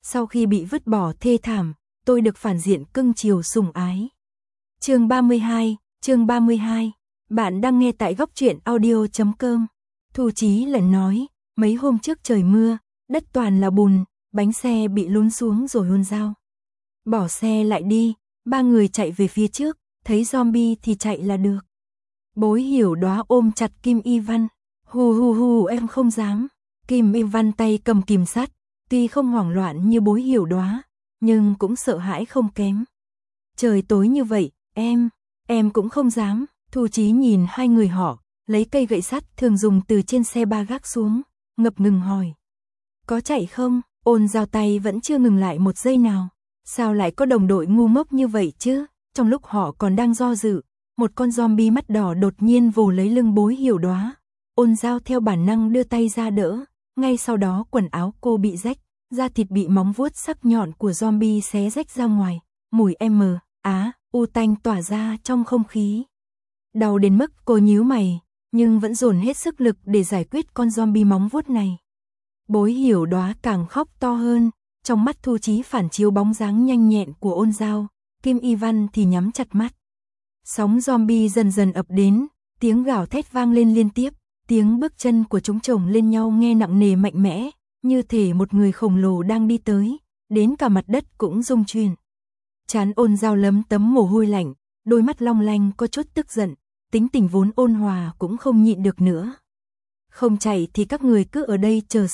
sau khi bị vứt bỏ thê thảm, tôi được phản diện cưng chiều sủng ái. Chương 32, bạn đang nghe tại góc truyện audio.com. Thu Chí lần nói, mấy hôm trước trời mưa, đất toàn là bùn, bánh xe bị lún xuống rồi hôn dao. Bỏ xe lại đi, ba người chạy về phía trước, thấy zombie thì chạy là được. Bối Hiểu Đóa ôm chặt Kim Y Văn, hù em không dám. Kim Y Văn tay cầm kìm sắt, tuy không hoảng loạn như Bối Hiểu Đóa, nhưng cũng sợ hãi không kém. Trời tối như vậy, em cũng không dám. Thu Chí nhìn hai người họ, lấy cây gậy sắt thường dùng từ trên xe ba gác xuống, ngập ngừng hỏi. Có chạy không? Ôn Dao tay vẫn chưa ngừng lại một giây nào. Sao lại có đồng đội ngu ngốc như vậy chứ? Trong lúc họ còn đang do dự, một con zombie mắt đỏ đột nhiên vồ lấy lưng Bối Hiểu Đóa. Ôn Dao theo bản năng đưa tay ra đỡ, ngay sau đó quần áo cô bị rách, da thịt bị móng vuốt sắc nhọn của zombie xé rách ra ngoài, mùi u tanh tỏa ra trong không khí. Đau đến mức cô nhíu mày, nhưng vẫn dồn hết sức lực để giải quyết con zombie móng vuốt này. Bối Hiểu Đóa càng khóc to hơn, trong mắt Thu Chí phản chiếu bóng dáng nhanh nhẹn của Ôn Dao, Kim Y Văn thì nhắm chặt mắt. Sóng zombie dần dần ập đến, tiếng gào thét vang lên liên tiếp, tiếng bước chân của chúng chồng lên nhau nghe nặng nề mạnh mẽ, như thể một người khổng lồ đang đi tới, đến cả mặt đất cũng rung chuyển. Trán Ôn Dao lấm tấm mồ hôi lạnh, đôi mắt long lanh có chút tức giận, tính tình vốn ôn hòa cũng không nhịn được nữa. Không chạy thì các người cứ ở đây chờ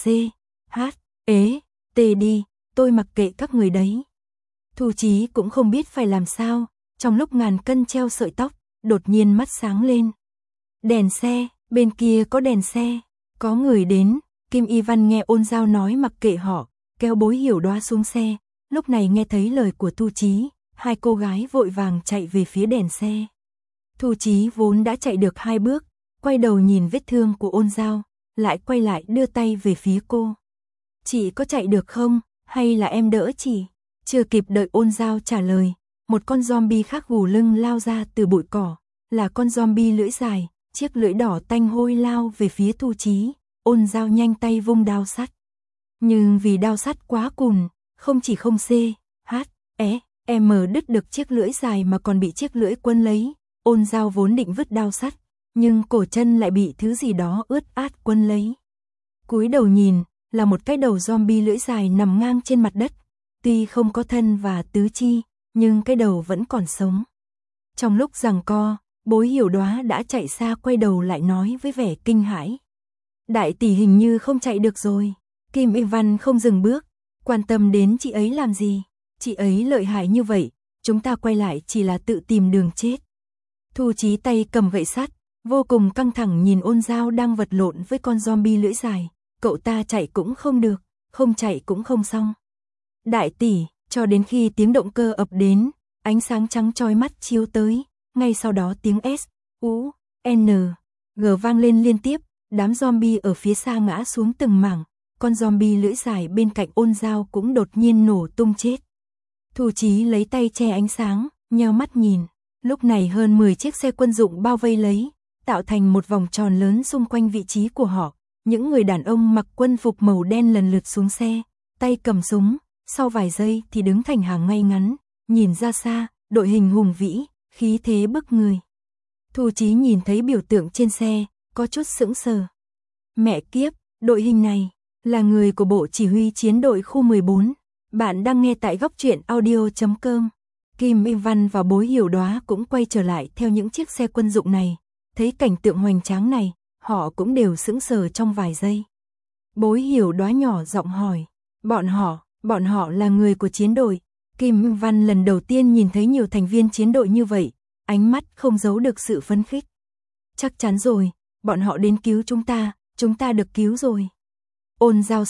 đi, tôi mặc kệ các người đấy. Thu Chí cũng không biết phải làm sao, trong lúc ngàn cân treo sợi tóc, đột nhiên mắt sáng lên. Đèn xe, bên kia có đèn xe, có người đến. Kim Y Văn nghe Ôn Dao nói mặc kệ họ, kéo Bối Hiểu Đóa xuống xe, lúc này nghe thấy lời của Thu Chí, hai cô gái vội vàng chạy về phía đèn xe. Thu Chí vốn đã chạy được 2 bước, quay đầu nhìn vết thương của Ôn Dao, lại quay lại đưa tay về phía cô. Chị có chạy được không, hay là em đỡ chị? Chưa kịp đợi Ôn Dao trả lời, một con zombie khác gù lưng lao ra từ bụi cỏ, là con zombie lưỡi dài, chiếc lưỡi đỏ tanh hôi lao về phía Thu Chí. Ôn Dao nhanh tay vung đao sắt. Nhưng vì đao sắt quá cùn, không chỉ không đứt được chiếc lưỡi dài mà còn bị chiếc lưỡi quấn lấy. Ôn Dao vốn định vứt đao sắt, nhưng cổ chân lại bị thứ gì đó ướt át quấn lấy. Cúi đầu nhìn, là một cái đầu zombie lưỡi dài nằm ngang trên mặt đất. Tuy không có thân và tứ chi, nhưng cái đầu vẫn còn sống. Trong lúc giằng co, Bối Hiểu Đóa đã chạy xa quay đầu lại nói với vẻ kinh hãi. Đại tỷ hình như không chạy được rồi. Kim Y Văn không dừng bước, quan tâm đến chị ấy làm gì? Chị ấy lợi hại như vậy, chúng ta quay lại chỉ là tự tìm đường chết. Thu Chí tay cầm gậy sắt, vô cùng căng thẳng nhìn Ôn Dao đang vật lộn với con zombie lưỡi dài. Cậu ta chạy cũng không được, không chạy cũng không xong. Đại tỷ, cho đến khi tiếng động cơ ập đến, ánh sáng trắng chói mắt chiếu tới, ngay sau đó tiếng S.U.N.G vang lên liên tiếp, đám zombie ở phía xa ngã xuống từng mảng, con zombie lưỡi dài bên cạnh Ôn Dao cũng đột nhiên nổ tung chết. Thu Chí lấy tay che ánh sáng, nheo mắt nhìn, lúc này hơn 10 chiếc xe quân dụng bao vây lấy, tạo thành một vòng tròn lớn xung quanh vị trí của họ. Những người đàn ông mặc quân phục màu đen lần lượt xuống xe, tay cầm súng, sau vài giây thì đứng thành hàng ngay ngắn, nhìn ra xa, đội hình hùng vĩ, khí thế bức người. Thu Chí nhìn thấy biểu tượng trên xe, có chút sững sờ. Mẹ kiếp, đội hình này là người của Bộ Chỉ huy Chiến đội khu 14. Bạn đang nghe tại góc truyện audio.com. Kim Y Văn và Bối Hiểu Đóa cũng quay trở lại theo những chiếc xe quân dụng này. Thấy cảnh tượng hoành tráng này, họ cũng đều sững sờ trong vài giây. Bối Hiểu Đóa nhỏ giọng hỏi, bọn họ là người của chiến đội. Kim Y Văn lần đầu tiên nhìn thấy nhiều thành viên chiến đội như vậy, ánh mắt không giấu được sự phấn khích. Chắc chắn rồi, bọn họ đến cứu chúng ta được cứu rồi. Ôn Dao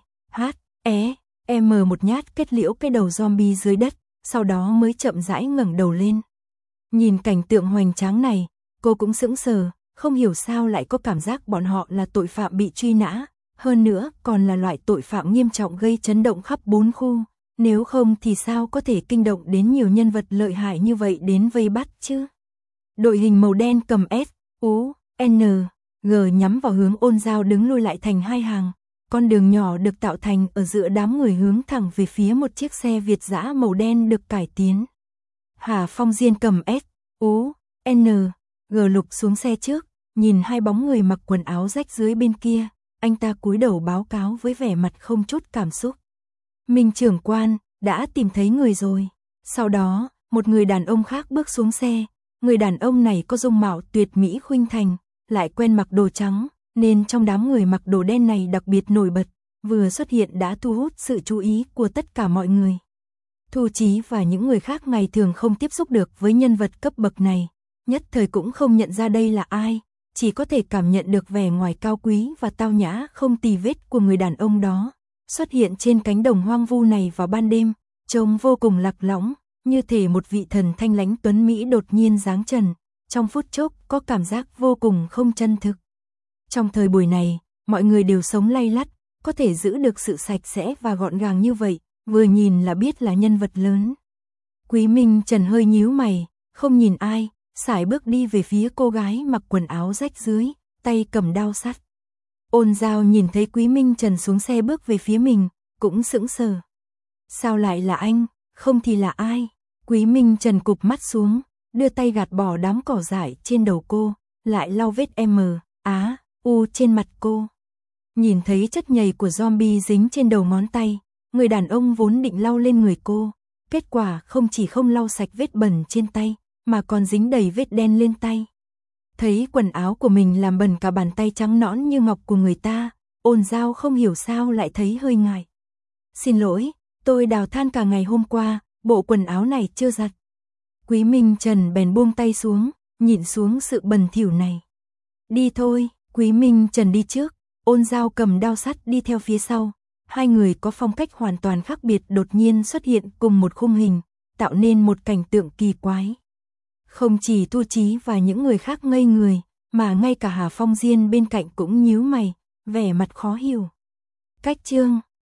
một nhát kết liễu cái đầu zombie dưới đất, sau đó mới chậm rãi ngẩng đầu lên. Nhìn cảnh tượng hoành tráng này, cô cũng sững sờ, không hiểu sao lại có cảm giác bọn họ là tội phạm bị truy nã, hơn nữa còn là loại tội phạm nghiêm trọng gây chấn động khắp 4 khu, nếu không thì sao có thể kinh động đến nhiều nhân vật lợi hại như vậy đến vây bắt chứ. Đội hình màu đen cầm S.U.N.G nhắm vào hướng Ôn Dao đứng lui lại thành hai hàng, con đường nhỏ được tạo thành ở giữa đám người hướng thẳng về phía một chiếc xe Việt dã màu đen được cải tiến. Hà Phong Diên cầm S, U, N, G lục xuống xe trước, nhìn hai bóng người mặc quần áo rách dưới bên kia, anh ta cúi đầu báo cáo với vẻ mặt không chút cảm xúc. Minh trưởng quan, đã tìm thấy người rồi. Sau đó, một người đàn ông khác bước xuống xe, người đàn ông này có dung mạo tuyệt mỹ khuynh thành, lại quen mặc đồ trắng, nên trong đám người mặc đồ đen này đặc biệt nổi bật, vừa xuất hiện đã thu hút sự chú ý của tất cả mọi người. Thu Chí và những người khác ngày thường không tiếp xúc được với nhân vật cấp bậc này, nhất thời cũng không nhận ra đây là ai, chỉ có thể cảm nhận được vẻ ngoài cao quý và tao nhã không tì vết của người đàn ông đó, xuất hiện trên cánh đồng hoang vu này vào ban đêm, trông vô cùng lạc lõng, như thể một vị thần thanh lãnh tuấn mỹ đột nhiên giáng trần, trong phút chốc có cảm giác vô cùng không chân thực. Trong thời buổi này, mọi người đều sống lay lắt, có thể giữ được sự sạch sẽ và gọn gàng như vậy, vừa nhìn là biết là nhân vật lớn. Quý Minh Trần hơi nhíu mày, không nhìn ai, sải bước đi về phía cô gái mặc quần áo rách dưới, tay cầm đao sắt. Ôn Giao nhìn thấy Quý Minh Trần xuống xe bước về phía mình, cũng sững sờ. Sao lại là anh, không thì là ai? Quý Minh Trần cụp mắt xuống, đưa tay gạt bỏ đám cỏ dại trên đầu cô, lại lau vết U trên mặt cô. Nhìn thấy chất nhầy của zombie dính trên đầu ngón tay, người đàn ông vốn định lau lên người cô, kết quả không chỉ không lau sạch vết bẩn trên tay, mà còn dính đầy vết đen lên tay. Thấy quần áo của mình làm bẩn cả bàn tay trắng nõn như ngọc của người ta, Ôn Giao không hiểu sao lại thấy hơi ngại. Xin lỗi, tôi đào than cả ngày hôm qua, bộ quần áo này chưa giặt. Quý Minh Trần bèn buông tay xuống, nhìn xuống sự bẩn thỉu này. Đi thôi, Quý Minh Trần đi trước, Ôn Giao cầm đao sắt đi theo phía sau. Hai người có phong cách hoàn toàn khác biệt đột nhiên xuất hiện cùng một khung hình, tạo nên một cảnh tượng kỳ quái. Không chỉ Thu Chí và những người khác ngây người, mà ngay cả Hà Phong Diên bên cạnh cũng nhíu mày, vẻ mặt khó hiểu. Cách chương